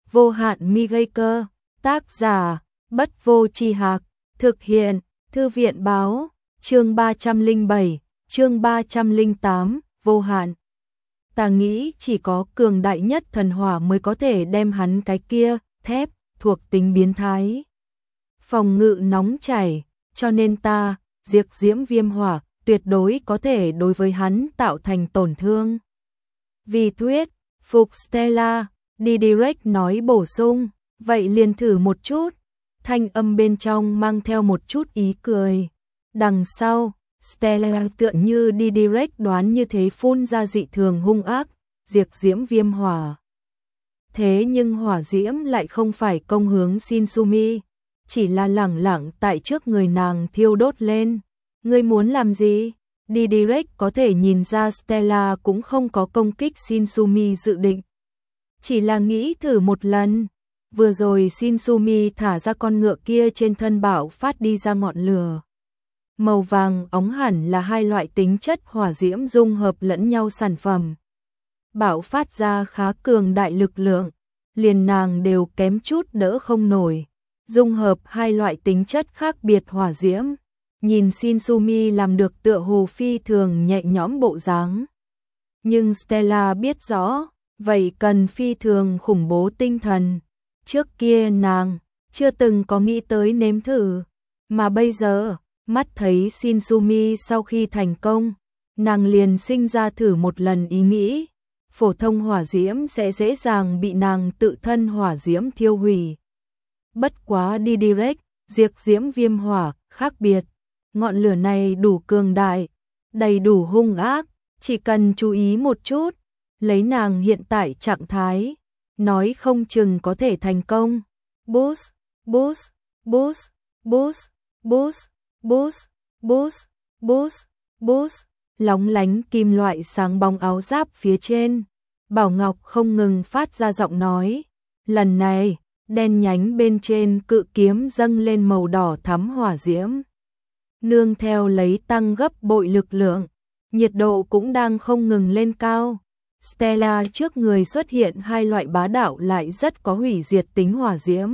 Vô hạn mi gây cơ, tác giả, Bất Vô Tri Hạc, thực hiện, Thư viện báo, chương 307, chương 308, vô hạn. Ta nghĩ chỉ có cường đại nhất thần hỏa mới có thể đem hắn cái kia, thép, thuộc tính biến thái. Phòng ngự nóng chảy, cho nên ta, diệt diễm viêm hỏa, tuyệt đối có thể đối với hắn tạo thành tổn thương. Vì thuyết, phục Stella, Didirect nói bổ sung, vậy liền thử một chút. Thanh âm bên trong mang theo một chút ý cười. Đằng sau, Stella tựa như Didirect đoán như thế phun ra dị thường hung ác, diệt diễm viêm hỏa. Thế nhưng hỏa diễm lại không phải công hướng Shinsumi, chỉ là lẳng lặng tại trước người nàng thiêu đốt lên. Ngươi muốn làm gì? Didirect có thể nhìn ra Stella cũng không có công kích Shinsumi dự định. Chỉ là nghĩ thử một lần. Vừa rồi Shinsumi thả ra con ngựa kia trên thân bạo phát đi ra ngọn lửa. Màu vàng óng hẳn là hai loại tính chất hỏa diễm dung hợp lẫn nhau sản phẩm. Bạo phát ra khá cường đại lực lượng, liền nàng đều kém chút đỡ không nổi. Dung hợp hai loại tính chất khác biệt hỏa diễm, nhìn Shinsumi làm được tựa hồ phi thường nhẹ nhõm bộ dáng. Nhưng Stella biết rõ, vậy cần phi thường khủng bố tinh thần. Trước kia nàng chưa từng có nghĩ tới nếm thử, mà bây giờ, mắt thấy Shinsumi sau khi thành công, nàng liền sinh ra thử một lần ý nghĩ. Phổ thông hỏa diễm sẽ dễ dàng bị nàng tự thân hỏa diễm thiêu hủy. Bất quá Didirect, diệt diễm viêm hỏa, khác biệt. Ngọn lửa này đủ cường đại, đầy đủ hung ác, chỉ cần chú ý một chút, lấy nàng hiện tại trạng thái, nói không chừng có thể thành công. Boost, boost, boost, boost, boost, boost, boost, boost, boost, lóng lánh kim loại sáng bóng áo giáp phía trên. Bảo Ngọc không ngừng phát ra giọng nói. Lần này, đen nhánh bên trên cự kiếm dâng lên màu đỏ thắm hỏa diễm. Nương theo lấy tăng gấp bội lực lượng, nhiệt độ cũng đang không ngừng lên cao. Stella trước người xuất hiện hai loại bá đạo lại rất có hủy diệt tính hỏa diễm.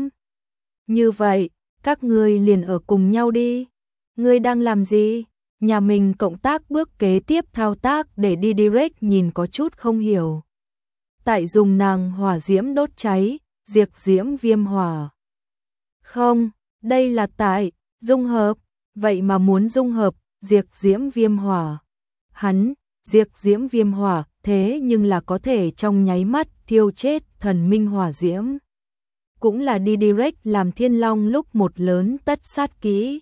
Như vậy, các ngươi liền ở cùng nhau đi. Ngươi đang làm gì? Nhà mình cộng tác bước kế tiếp thao tác để đi direct nhìn có chút không hiểu. Tại dùng nàng hỏa diễm đốt cháy, diệt diễm viêm hỏa. Không, đây là tại dung hợp, vậy mà muốn dung hợp, diệt diễm viêm hỏa. Hắn, diệt diễm viêm hỏa, thế nhưng là có thể trong nháy mắt thiêu chết thần minh hỏa diễm. Cũng là đi direct làm Thiên Long lúc một lớn tất sát kỹ.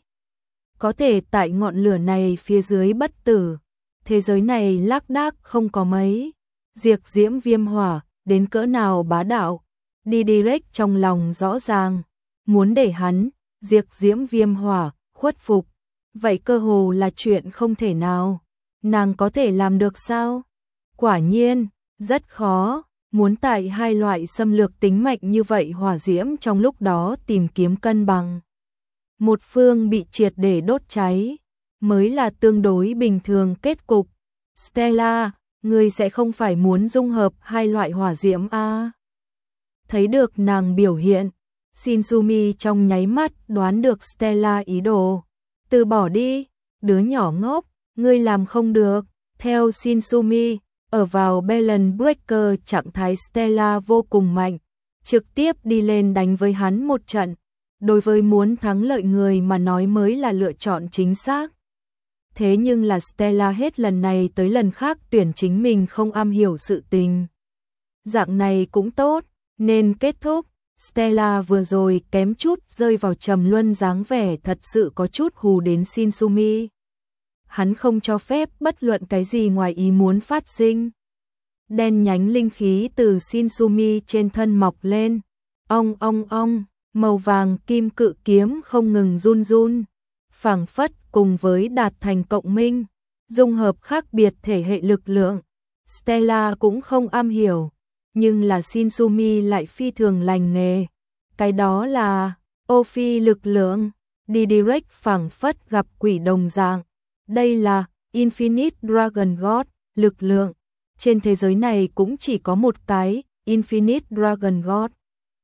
Có thể tại ngọn lửa này phía dưới bất tử. Thế giới này lác đác không có mấy. Diệt diễm viêm hỏa, đến cỡ nào bá đạo. Đi direct trong lòng rõ ràng. Muốn để hắn, diệt diễm viêm hỏa, khuất phục. Vậy cơ hồ là chuyện không thể nào. Nàng có thể làm được sao? Quả nhiên, rất khó. Muốn tại hai loại xâm lược tính mạnh như vậy hỏa diễm trong lúc đó tìm kiếm cân bằng. Một phương bị triệt để đốt cháy, mới là tương đối bình thường kết cục. Stella, ngươi sẽ không phải muốn dung hợp hai loại hỏa diễm à? Thấy được nàng biểu hiện, Shinsumi trong nháy mắt đoán được Stella ý đồ. Từ bỏ đi, đứa nhỏ ngốc, ngươi làm không được. Theo Shinsumi, ở vào Balance Breaker trạng thái Stella vô cùng mạnh, trực tiếp đi lên đánh với hắn một trận. Đối với muốn thắng lợi người mà nói mới là lựa chọn chính xác. Thế nhưng là Stella hết lần này tới lần khác tuyển chính mình không am hiểu sự tình. Dạng này cũng tốt, nên kết thúc. Stella vừa rồi kém chút rơi vào trầm luân dáng vẻ thật sự có chút hù đến Shinsumi. Hắn không cho phép bất luận cái gì ngoài ý muốn phát sinh. Đen nhánh linh khí từ Shinsumi trên thân mọc lên. Ong ong ong, màu vàng kim cự kiếm không ngừng run run. Phảng phất cùng với đạt thành cộng minh, dung hợp khác biệt thể hệ lực lượng. Stella cũng không am hiểu, nhưng là Shinsumi lại phi thường lành nghề. Cái đó là ô phi lực lượng. Đi direct phảng phất gặp quỷ đồng dạng. Đây là Infinite Dragon God, lực lượng. Trên thế giới này cũng chỉ có một cái Infinite Dragon God.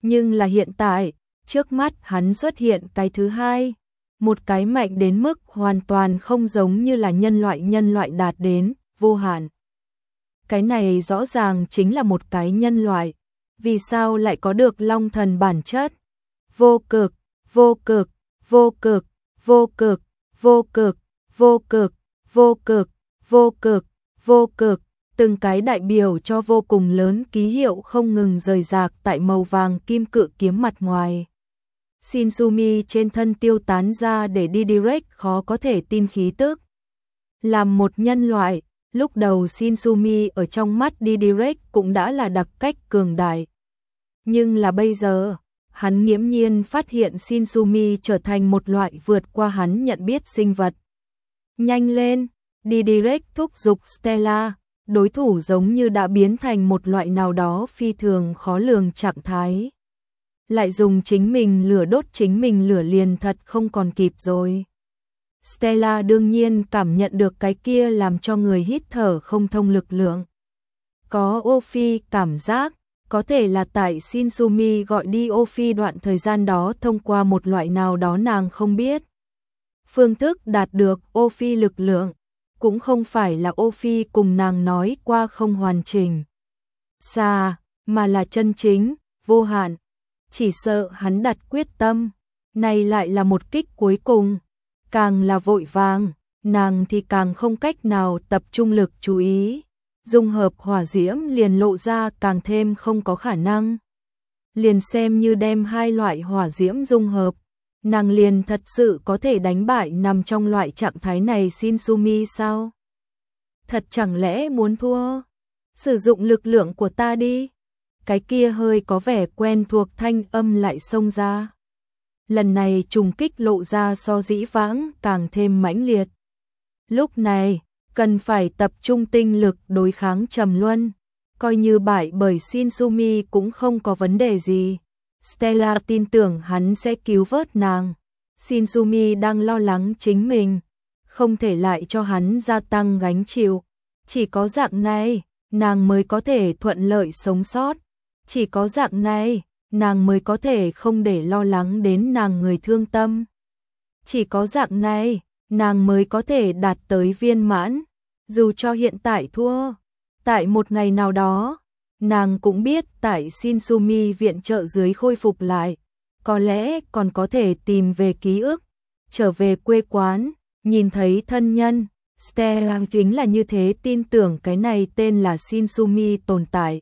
Nhưng là hiện tại, trước mắt hắn xuất hiện cái thứ hai, một cái mạnh đến mức hoàn toàn không giống như là nhân loại đạt đến vô hạn. Cái này rõ ràng chính là một cái nhân loại, vì sao lại có được long thần bản chất? Vô cực, vô cực, vô cực, vô cực, vô cực, vô cực, vô cực, vô cực, vô cực, từng cái đại biểu cho vô cùng lớn ký hiệu không ngừng rời rạc tại màu vàng kim cự kiếm mặt ngoài. Shinsumi trên thân tiêu tán ra để đi direct khó có thể tin khí tức. Làm một nhân loại, lúc đầu Shinsumi ở trong mắt đi direct cũng đã là đặc cách cường đại. Nhưng là bây giờ, hắn nghiễm nhiên phát hiện Shinsumi trở thành một loại vượt qua hắn nhận biết sinh vật. Nhanh lên, đi direct thúc giục Stella, đối thủ giống như đã biến thành một loại nào đó phi thường khó lường trạng thái. Lại dùng chính mình lửa đốt chính mình lửa liền thật không còn kịp rồi. Stella đương nhiên cảm nhận được cái kia làm cho người hít thở không thông lực lượng. Có Ophi cảm giác, có thể là tại Shinsumi gọi đi Ophi đoạn thời gian đó thông qua một loại nào đó nàng không biết. Phương thức đạt được Ophi lực lượng, cũng không phải là Ophi cùng nàng nói qua không hoàn chỉnh. Xa, mà là chân chính, vô hạn. Chỉ sợ hắn đặt quyết tâm, này lại là một kích cuối cùng. Càng là vội vàng, nàng thì càng không cách nào tập trung lực chú ý. Dung hợp hỏa diễm liền lộ ra càng thêm không có khả năng. Liền xem như đem hai loại hỏa diễm dung hợp, nàng liền thật sự có thể đánh bại nằm trong loại trạng thái này Shinsumi sao? Thật chẳng lẽ muốn thua? Sử dụng lực lượng của ta đi. Cái kia hơi có vẻ quen thuộc thanh âm lại xông ra. Lần này trùng kích lộ ra so dĩ vãng càng thêm mãnh liệt. Lúc này, cần phải tập trung tinh lực đối kháng Trầm Luân. Coi như bại bởi Shinsumi cũng không có vấn đề gì. Stella tin tưởng hắn sẽ cứu vớt nàng. Shinsumi đang lo lắng chính mình, không thể lại cho hắn gia tăng gánh chịu. Chỉ có dạng này, nàng mới có thể thuận lợi sống sót. Chỉ có dạng này, nàng mới có thể không để lo lắng đến nàng người thương tâm. Chỉ có dạng này, nàng mới có thể đạt tới viên mãn. Dù cho hiện tại thua, tại một ngày nào đó, nàng cũng biết tại Shinsumi viện trợ dưới khôi phục lại, có lẽ còn có thể tìm về ký ức, trở về quê quán, nhìn thấy thân nhân. Stella chính là như thế tin tưởng cái này tên là Shinsumi tồn tại.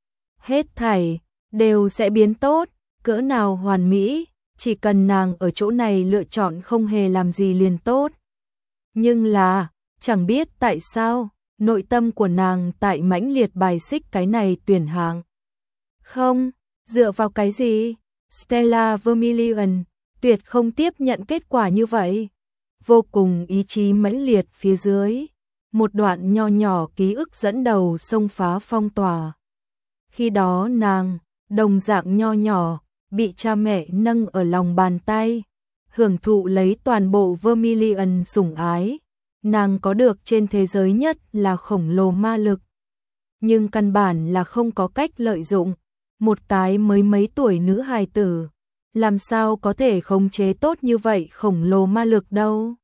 Hết thảy đều sẽ biến tốt, cỡ nào hoàn mỹ, chỉ cần nàng ở chỗ này lựa chọn không hề làm gì liền tốt. Nhưng là, chẳng biết tại sao, nội tâm của nàng tại mãnh liệt bài xích cái này tuyển hạng. Không, dựa vào cái gì? Stella Vermilion tuyệt không tiếp nhận kết quả như vậy. Vô cùng ý chí mãnh liệt phía dưới, một đoạn nho nhỏ ký ức dẫn đầu xông phá phong tỏa. Khi đó nàng, đồng dạng nho nhỏ, bị cha mẹ nâng ở lòng bàn tay, hưởng thụ lấy toàn bộ Vermilion sủng ái. Nàng có được trên thế giới nhất là khổng lồ ma lực. Nhưng căn bản là không có cách lợi dụng. Một cái mới mấy tuổi nữ hài tử, làm sao có thể khống chế tốt như vậy khổng lồ ma lực đâu.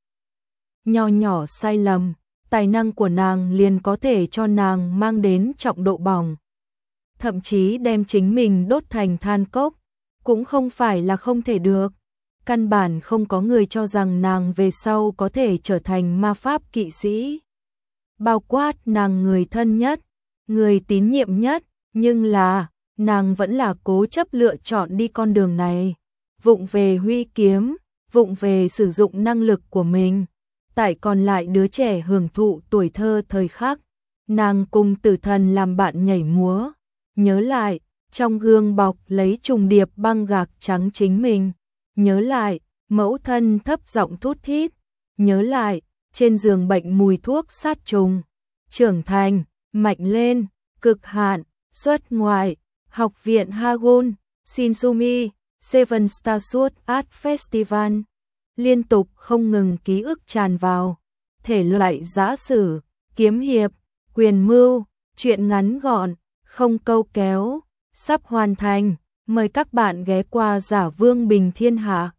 Nho nhỏ sai lầm, tài năng của nàng liền có thể cho nàng mang đến trọng độ bỏng. Thậm chí đem chính mình đốt thành than cốc, cũng không phải là không thể được. Căn bản không có người cho rằng nàng về sau có thể trở thành ma pháp kỵ sĩ. Bao quát nàng người thân nhất, người tín nhiệm nhất, nhưng là, nàng vẫn là cố chấp lựa chọn đi con đường này. Vụng về huy kiếm, vụng về sử dụng năng lực của mình. Tại còn lại đứa trẻ hưởng thụ tuổi thơ thời khắc, nàng cùng tử thần làm bạn nhảy múa. Nhớ lại, trong gương bọc lấy trùng điệp băng gạc trắng chính mình. Nhớ lại, mẫu thân thấp giọng thút thít. Nhớ lại, trên giường bệnh mùi thuốc sát trùng. Trưởng thành, mạnh lên, cực hạn, xuất ngoại, học viện Hagon, Shinsumi, Seven Star Sword Art Festival. Liên tục không ngừng ký ức tràn vào. Thể loại giã sử, kiếm hiệp, quyền mưu, truyện ngắn gọn, không câu kéo, sắp hoàn thành. Mời các bạn ghé qua Giả Vương Bình Thiên Hạ.